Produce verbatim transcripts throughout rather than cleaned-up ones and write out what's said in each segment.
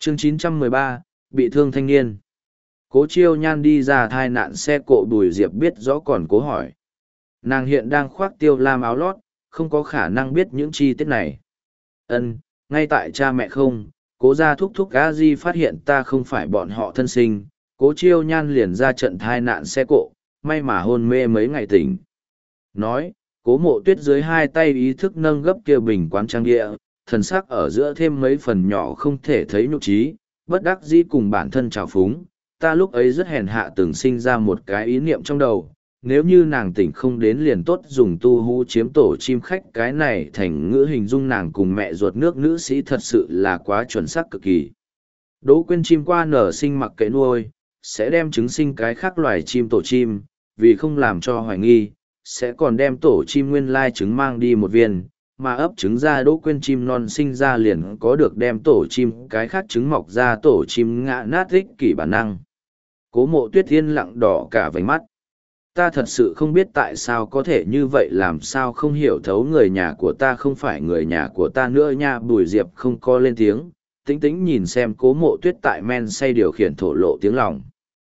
Chương chín trăm mười ba, bị thương thanh niên. Cố Chiêu Nhan đi ra thai nạn xe cộ. Bùi Diệp biết rõ còn cố hỏi. Nàng hiện đang khoác tiêu lam áo lót, không có khả năng biết những chi tiết này. Ân, ngay tại cha mẹ không, cố gia thúc thúc a di phát hiện ta không phải bọn họ thân sinh, Cố Chiêu Nhan liền ra trận thai nạn xe cộ, may mà hôn mê mấy ngày tỉnh. Nói, Cố Mộ Tuyết dưới hai tay ý thức nâng gấp kia bình quán trang địa, thần sắc ở giữa thêm mấy phần nhỏ không thể thấy nhục trí, bất đắc dĩ cùng bản thân trào phúng. Ta lúc ấy rất hèn hạ từng sinh ra một cái ý niệm trong đầu, nếu như nàng tỉnh không đến liền tốt dùng tu hú chiếm tổ chim khách, cái này thành ngữ hình dung nàng cùng mẹ ruột nước nữ sĩ thật sự là quá chuẩn xác cực kỳ. Đỗ Quyên chim qua nở sinh mặc kệ nuôi, sẽ đem trứng sinh cái khác loài chim tổ chim, vì không làm cho hoài nghi, sẽ còn đem tổ chim nguyên lai trứng mang đi một viên, mà ấp trứng ra Đỗ Quyên chim non sinh ra liền có được đem tổ chim cái khác trứng mọc ra tổ chim ngã nát ích kỷ bản năng. Cố Mộ Tuyết yên lặng đỏ cả vành mắt. Ta thật sự không biết tại sao có thể như vậy, làm sao không hiểu thấu người nhà của ta không phải người nhà của ta nữa nha. Bùi Diệp không có lên tiếng, tĩnh tĩnh nhìn xem Cố Mộ Tuyết tại men say điều khiển thổ lộ tiếng lòng.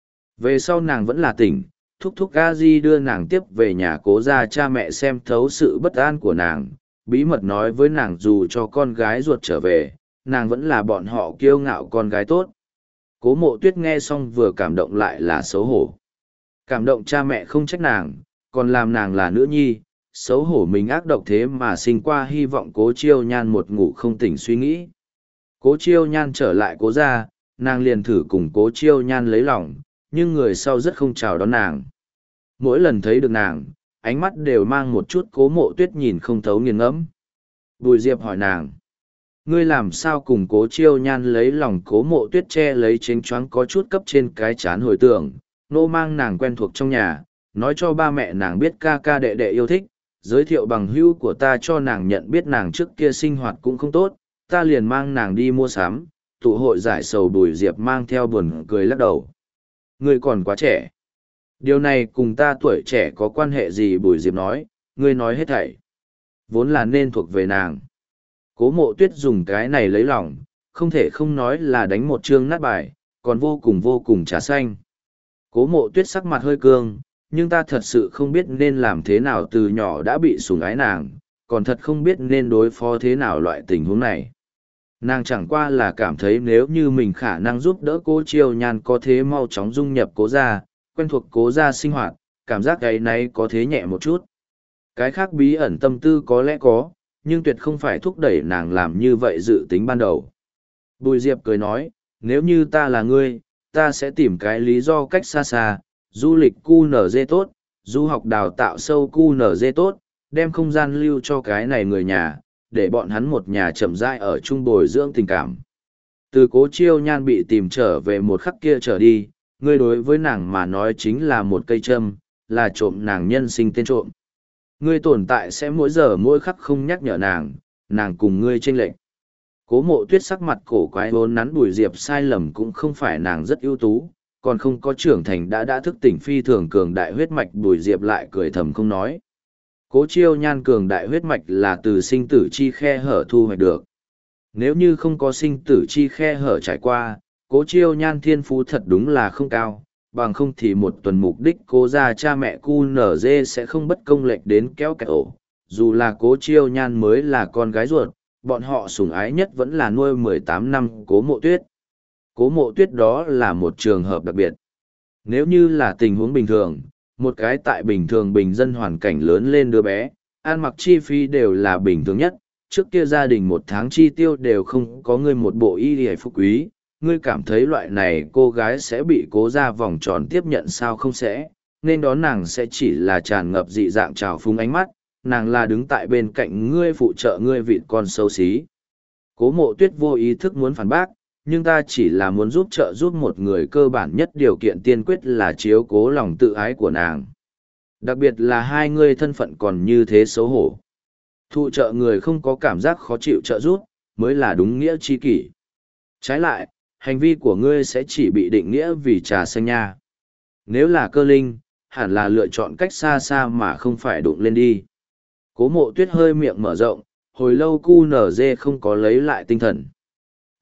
Về sau nàng vẫn là tỉnh, thúc thúc a di đưa nàng tiếp về nhà Cố gia, cha mẹ xem thấu sự bất an của nàng, bí mật nói với nàng dù cho con gái ruột trở về, nàng vẫn là bọn họ kiêu ngạo con gái tốt. Cố Mộ Tuyết nghe xong vừa cảm động lại là xấu hổ. Cảm động cha mẹ không trách nàng, còn làm nàng là nữ nhi, xấu hổ mình ác độc thế mà sinh qua hy vọng Cố Chiêu Nhan một ngủ không tỉnh suy nghĩ. Cố Chiêu Nhan trở lại Cố gia, nàng liền thử cùng Cố Chiêu Nhan lấy lòng, nhưng người sau rất không chào đón nàng. Mỗi lần thấy được nàng, ánh mắt đều mang một chút Cố Mộ Tuyết nhìn không thấu nghiền ngẫm. Bùi Diệp hỏi nàng, ngươi làm sao cùng Cố Chiêu Nhan lấy lòng? Cố Mộ Tuyết che lấy chênh choáng có chút cấp trên cái chán hồi tưởng, nô mang nàng quen thuộc trong nhà, nói cho ba mẹ nàng biết ca ca đệ đệ yêu thích, giới thiệu bằng hữu của ta cho nàng nhận biết nàng trước kia sinh hoạt cũng không tốt, ta liền mang nàng đi mua sắm, tụ hội giải sầu. Bùi Diệp mang theo buồn cười lắc đầu. Ngươi còn quá trẻ. Điều này cùng ta tuổi trẻ có quan hệ gì? Bùi Diệp nói, ngươi nói hết thảy vốn là nên thuộc về nàng. Cố Mộ Tuyết dùng cái này lấy lòng, không thể không nói là đánh một chương nát bài, còn vô cùng vô cùng trà xanh. Cố Mộ Tuyết sắc mặt hơi cương, nhưng ta thật sự không biết nên làm thế nào, từ nhỏ đã bị sủng ái nàng, còn thật không biết nên đối phó thế nào loại tình huống này. Nàng chẳng qua là cảm thấy nếu như mình khả năng giúp đỡ Cố Chiêu Nhan có thế mau chóng dung nhập Cố gia, quen thuộc Cố gia sinh hoạt, cảm giác cái này có thế nhẹ một chút. Cái khác bí ẩn tâm tư có lẽ có, nhưng tuyệt không phải thúc đẩy nàng làm như vậy dự tính ban đầu. Bùi Diệp cười nói, nếu như ta là ngươi, ta sẽ tìm cái lý do cách xa xa, du lịch cu nở dê tốt, du học đào tạo sâu cu nở dê tốt, đem không gian lưu cho cái này người nhà, để bọn hắn một nhà chậm rãi ở chung bồi dưỡng tình cảm. Từ Cố Chiêu Nhan bị tìm trở về một khắc kia trở đi, ngươi đối với nàng mà nói chính là một cây châm, là trộm nàng nhân sinh tên trộm. Ngươi tồn tại sẽ mỗi giờ mỗi khắc không nhắc nhở nàng, nàng cùng ngươi chênh lệch. Cố Mộ Tuyết sắc mặt cổ quái vốn nắn. Bùi Diệp sai lầm cũng không phải nàng rất ưu tú, còn không có trưởng thành đã đã thức tỉnh phi thường cường đại huyết mạch. Bùi Diệp lại cười thầm không nói. Cố Chiêu Nhan cường đại huyết mạch là từ sinh tử chi khe hở thu hoạch được. Nếu như không có sinh tử chi khe hở trải qua, Cố Chiêu Nhan thiên phú thật đúng là không cao, bằng không thì một tuần mục đích Cố gia cha mẹ cu nở dê sẽ không bất công lệch đến kéo kẹt ổ. Dù là Cố Chiêu Nhan mới là con gái ruột, bọn họ sủng ái nhất vẫn là nuôi mười tám năm Cố Mộ Tuyết. Cố Mộ Tuyết đó là một trường hợp đặc biệt. Nếu như là tình huống bình thường, một cái tại bình thường bình dân hoàn cảnh lớn lên đứa bé, ăn mặc chi phí đều là bình thường nhất, trước kia gia đình một tháng chi tiêu đều không có ngươi một bộ y hề phú quý, ngươi cảm thấy loại này cô gái sẽ bị Cố gia vòng tròn tiếp nhận sao? Không sẽ, nên đó nàng sẽ chỉ là tràn ngập dị dạng trào phúng ánh mắt, nàng là đứng tại bên cạnh ngươi phụ trợ ngươi vịt con xấu xí. Cố Mộ Tuyết vô ý thức muốn phản bác, nhưng ta chỉ là muốn giúp trợ giúp một người, cơ bản nhất điều kiện tiên quyết là chiếu cố lòng tự ái của nàng. Đặc biệt là hai ngươi thân phận còn như thế xấu hổ. Thụ trợ người không có cảm giác khó chịu trợ giúp, mới là đúng nghĩa chi kỷ. Trái lại, hành vi của ngươi sẽ chỉ bị định nghĩa vì trà xanh nha. Nếu là cơ linh, hẳn là lựa chọn cách xa xa mà không phải đụng lên đi. Cố Mộ Tuyết hơi miệng mở rộng, hồi lâu cu nở dê không có lấy lại tinh thần.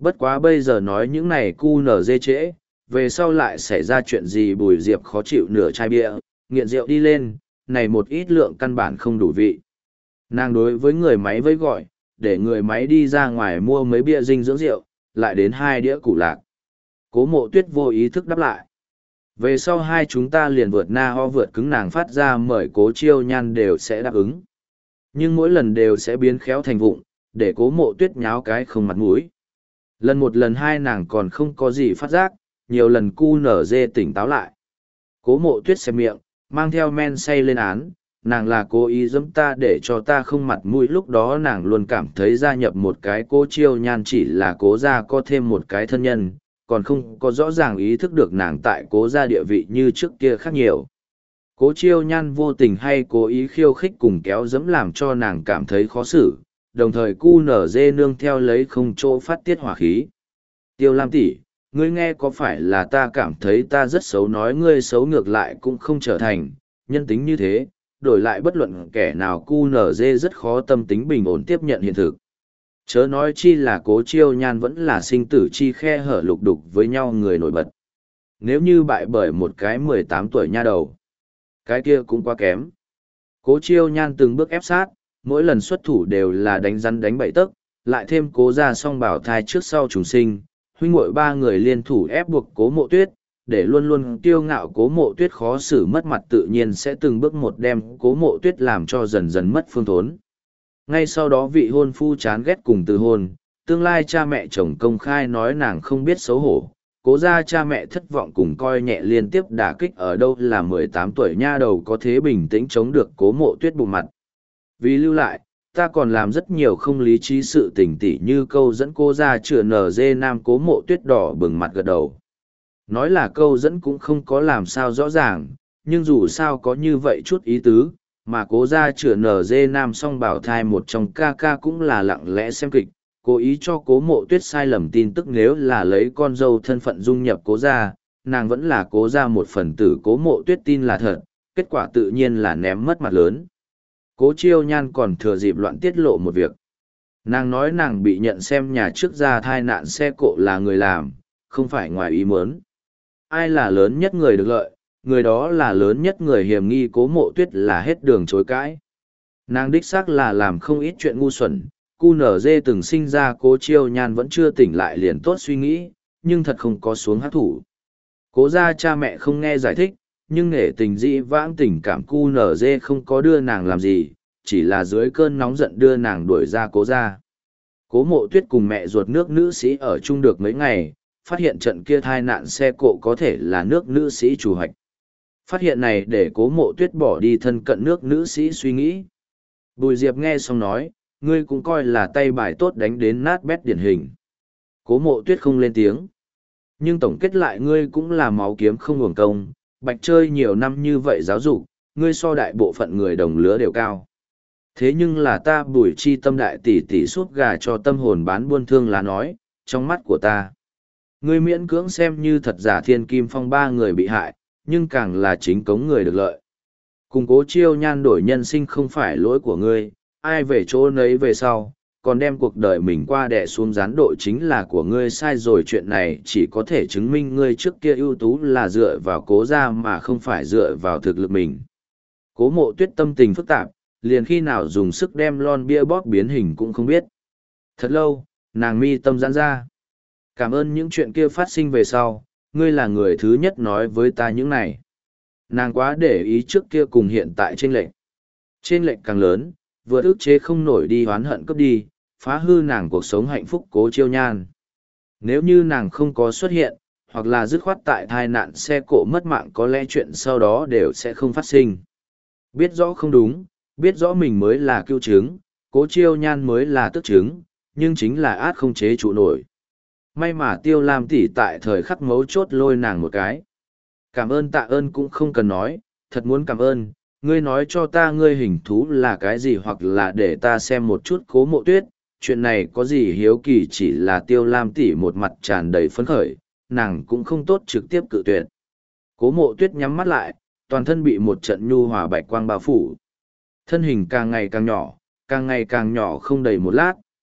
Bất quá bây giờ nói những này cu nở dê trễ, về sau lại xảy ra chuyện gì Bùi Diệp khó chịu nửa chai bia, nghiện rượu đi lên, này một ít lượng căn bản không đủ vị. Nàng đối với người máy với gọi, để người máy đi ra ngoài mua mấy bia dinh dưỡng rượu, lại đến hai đĩa củ lạc. Cố Mộ Tuyết vô ý thức đáp lại. Về sau hai chúng ta liền vượt na ho vượt cứng, nàng phát ra mời Cố Chiêu Nhan đều sẽ đáp ứng. Nhưng mỗi lần đều sẽ biến khéo thành vụng, để Cố Mộ Tuyết nháo cái không mặt mũi. Lần một lần hai nàng còn không có gì phát giác, nhiều lần cu nở dê tỉnh táo lại. Cố Mộ Tuyết xem miệng, mang theo men say lên án, nàng là cố ý giẫm ta để cho ta không mặt mũi. Lúc đó nàng luôn cảm thấy gia nhập một cái Cố Chiêu Nhan chỉ là cố gia có thêm một cái thân nhân, còn không có rõ ràng ý thức được nàng tại cố gia địa vị như trước kia khác nhiều. Cố Chiêu Nhan vô tình hay cố ý khiêu khích cùng kéo dẫm làm cho nàng cảm thấy khó xử, đồng thời cu nở dê nương theo lấy không chỗ phát tiết hỏa khí. Tiêu Lam tỷ, ngươi nghe có phải là ta cảm thấy ta rất xấu, nói ngươi xấu ngược lại cũng không trở thành, nhân tính như thế, đổi lại bất luận kẻ nào cu nở dê rất khó tâm tính bình ổn tiếp nhận hiện thực. Chớ nói chi là Cố Chiêu Nhan vẫn là sinh tử chi khe hở lục đục với nhau người nổi bật. Nếu như bại bởi một cái mười tám tuổi nha đầu, cái kia cũng quá kém. Cố Chiêu Nhan từng bước ép sát, mỗi lần xuất thủ đều là đánh rắn đánh bậy tấc, lại thêm Cố gia song bảo thai trước sau trùng sinh, huynh muội ba người liên thủ ép buộc Cố Mộ Tuyết, để luôn luôn kiêu ngạo Cố Mộ Tuyết khó xử mất mặt, tự nhiên sẽ từng bước một đem Cố Mộ Tuyết làm cho dần dần mất phương thốn. Ngay sau đó vị hôn phu chán ghét cùng từ hôn, tương lai cha mẹ chồng công khai nói nàng không biết xấu hổ, Cố gia cha mẹ thất vọng cùng coi nhẹ liên tiếp đả kích, ở đâu là mười tám tuổi nha đầu có thế bình tĩnh chống được Cố Mộ Tuyết bù mặt. Vì lưu lại, ta còn làm rất nhiều không lý trí sự tình tỉ như câu dẫn cô ra chữa nở dê nam. Cố Mộ Tuyết đỏ bừng mặt gật đầu. Nói là câu dẫn cũng không có làm sao rõ ràng, nhưng dù sao có như vậy chút ý tứ, mà cố ra chữa nở dê nam song bảo thai một trong ca ca cũng là lặng lẽ xem kịch, cố ý cho Cố Mộ Tuyết sai lầm tin tức. Nếu là lấy con dâu thân phận dung nhập cố gia, nàng vẫn là cố gia một phần tử, Cố Mộ Tuyết tin là thật, kết quả tự nhiên là ném mất mặt lớn. Cố Chiêu Nhan còn thừa dịp loạn tiết lộ một việc. Nàng nói nàng bị nhận xem nhà trước ra thai nạn xe cộ là người làm, không phải ngoài ý muốn. Ai là lớn nhất người được lợi, người đó là lớn nhất người hiểm nghi. Cố Mộ Tuyết là hết đường chối cãi. Nàng đích xác là làm không ít chuyện ngu xuẩn, cu nở dê từng sinh ra Cố Chiêu Nhan vẫn chưa tỉnh lại liền tốt suy nghĩ, nhưng thật không có xuống hát thủ. Cố gia cha mẹ không nghe giải thích, nhưng nghệ tình dĩ vãng tình cảm cu nở dê không có đưa nàng làm gì, chỉ là dưới cơn nóng giận đưa nàng đuổi ra cố gia. Cố Mộ Tuyết cùng mẹ ruột nước nữ sĩ ở chung được mấy ngày, phát hiện trận kia thai nạn xe cộ có thể là nước nữ sĩ chủ hạch. Phát hiện này để Cố Mộ Tuyết bỏ đi thân cận nước nữ sĩ suy nghĩ. Bùi Diệp nghe xong nói, ngươi cũng coi là tay bài tốt đánh đến nát bét điển hình. Cố Mộ Tuyết không lên tiếng. Nhưng tổng kết lại ngươi cũng là máu kiếm không uổng công, bạch chơi nhiều năm như vậy giáo dục, ngươi so đại bộ phận người đồng lứa đều cao. Thế nhưng là ta Bùi Chi Tâm đại tỷ tỷ suốt gà cho tâm hồn bán buôn thương là nói, trong mắt của ta. Ngươi miễn cưỡng xem như thật giả Thiên Kim Phong ba người bị hại, nhưng càng là chính cống người được lợi. Cùng Cố Chiêu Nhan đổi nhân sinh không phải lỗi của ngươi, ai về chỗ nấy về sau, còn đem cuộc đời mình qua đè xuống gián độ chính là của ngươi sai rồi. Chuyện này chỉ có thể chứng minh ngươi trước kia ưu tú là dựa vào Cố gia mà không phải dựa vào thực lực mình. Cố Mộ Tuyết tâm tình phức tạp, liền khi nào dùng sức đem lon bia bóp biến hình cũng không biết. Thật lâu, nàng mi tâm giãn ra. Cảm ơn những chuyện kia phát sinh về sau, ngươi là người thứ nhất nói với ta những này. Nàng quá để ý trước kia cùng hiện tại chênh lệch. Chênh lệch càng lớn, vừa ức chế không nổi đi oán hận cướp đi, phá hư nàng cuộc sống hạnh phúc Cố Chiêu Nhan. Nếu như nàng không có xuất hiện, hoặc là dứt khoát tại tai nạn xe cộ mất mạng, có lẽ chuyện sau đó đều sẽ không phát sinh. Biết rõ không đúng, biết rõ mình mới là cưu chứng, Cố Chiêu Nhan mới là tức chứng, nhưng chính là át không chế trụ nổi. May mà Tiêu Lam tỷ tại thời khắc mấu chốt lôi nàng một cái. Cảm ơn tạ ơn cũng không cần nói, thật muốn cảm ơn, ngươi nói cho ta ngươi hình thú là cái gì hoặc là để ta xem một chút Cố Mộ Tuyết, chuyện này có gì hiếu kỳ. Chỉ là Tiêu Lam tỷ một mặt tràn đầy phấn khởi, nàng cũng không tốt trực tiếp cự tuyệt. Cố Mộ Tuyết nhắm mắt lại, toàn thân bị một trận nhu hòa bạch quang bao phủ. Thân hình càng ngày càng nhỏ, càng ngày càng nhỏ, không đầy một lát,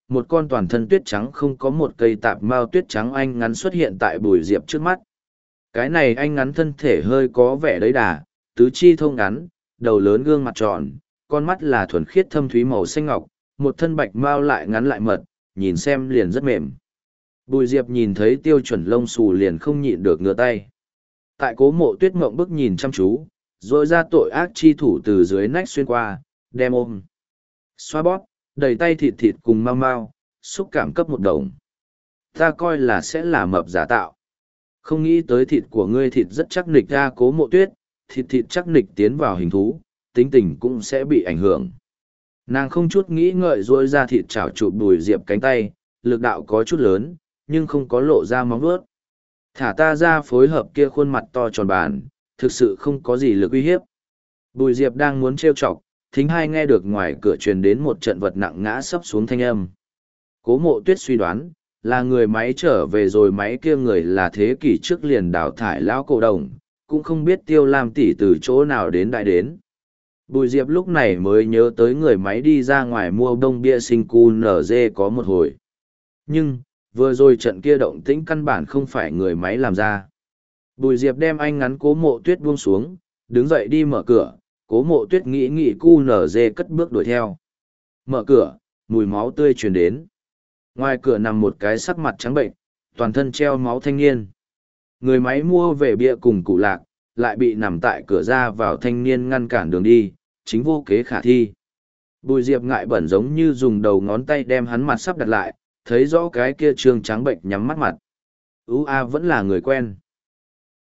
một con toàn thân tuyết trắng không có một cây tạp mao tuyết trắng anh ngắn xuất hiện tại Bùi Diệp trước mắt. Cái này anh ngắn thân thể hơi có vẻ đấy đà, tứ chi thông ngắn, đầu lớn gương mặt tròn, con mắt là thuần khiết thâm thúy màu xanh ngọc, một thân bạch mao lại ngắn lại mật, nhìn xem liền rất mềm. Bùi Diệp nhìn thấy Tiêu Chuẩn lông xù liền không nhịn được ngửa tay. Tại Cố Mộ Tuyết ngậm bức nhìn chăm chú, rồi ra tội ác chi thủ từ dưới nách xuyên qua, đem ôm. Xoa bóp, đầy tay thịt thịt cùng mau mau, xúc cảm cấp một đồng. Ta coi là sẽ là mập giả tạo. Không nghĩ tới thịt của ngươi thịt rất chắc nịch ra. Cố Mộ Tuyết, thịt thịt chắc nịch tiến vào hình thú, tính tình cũng sẽ bị ảnh hưởng. Nàng không chút nghĩ ngợi rỗi ra thịt chảo chụp Bùi Diệp cánh tay, lực đạo có chút lớn, nhưng không có lộ ra móng vuốt. Thả ta ra, phối hợp kia khuôn mặt to tròn bàn, thực sự không có gì lực uy hiếp. Bùi Diệp đang muốn trêu chọc, thính hai nghe được ngoài cửa truyền đến một trận vật nặng ngã sấp xuống thanh âm. Cố Mộ Tuyết suy đoán, là người máy trở về rồi, máy kia người là thế kỷ trước liền đào thải lão cổ đồng, cũng không biết Tiêu Lam tỷ từ chỗ nào đến đại đến. Bùi Diệp lúc này mới nhớ tới người máy đi ra ngoài mua bông bia sinh cu nở dê có một hồi. Nhưng, vừa rồi trận kia động tĩnh căn bản không phải người máy làm ra. Bùi Diệp đem anh ngắn Cố Mộ Tuyết buông xuống, đứng dậy đi mở cửa, Cố Mộ Tuyết nghĩ nghĩ cu nở dê cất bước đuổi theo. Mở cửa, mùi máu tươi truyền đến. Ngoài cửa nằm một cái sắc mặt trắng bệnh, toàn thân treo máu thanh niên. Người máy mua về bia cùng cụ lạc, lại bị nằm tại cửa ra vào thanh niên ngăn cản đường đi, chính vô kế khả thi. Bùi Diệp ngại bẩn giống như dùng đầu ngón tay đem hắn mặt sắp đặt lại, thấy rõ cái kia trương trắng bệnh nhắm mắt mặt. Ú a vẫn là người quen.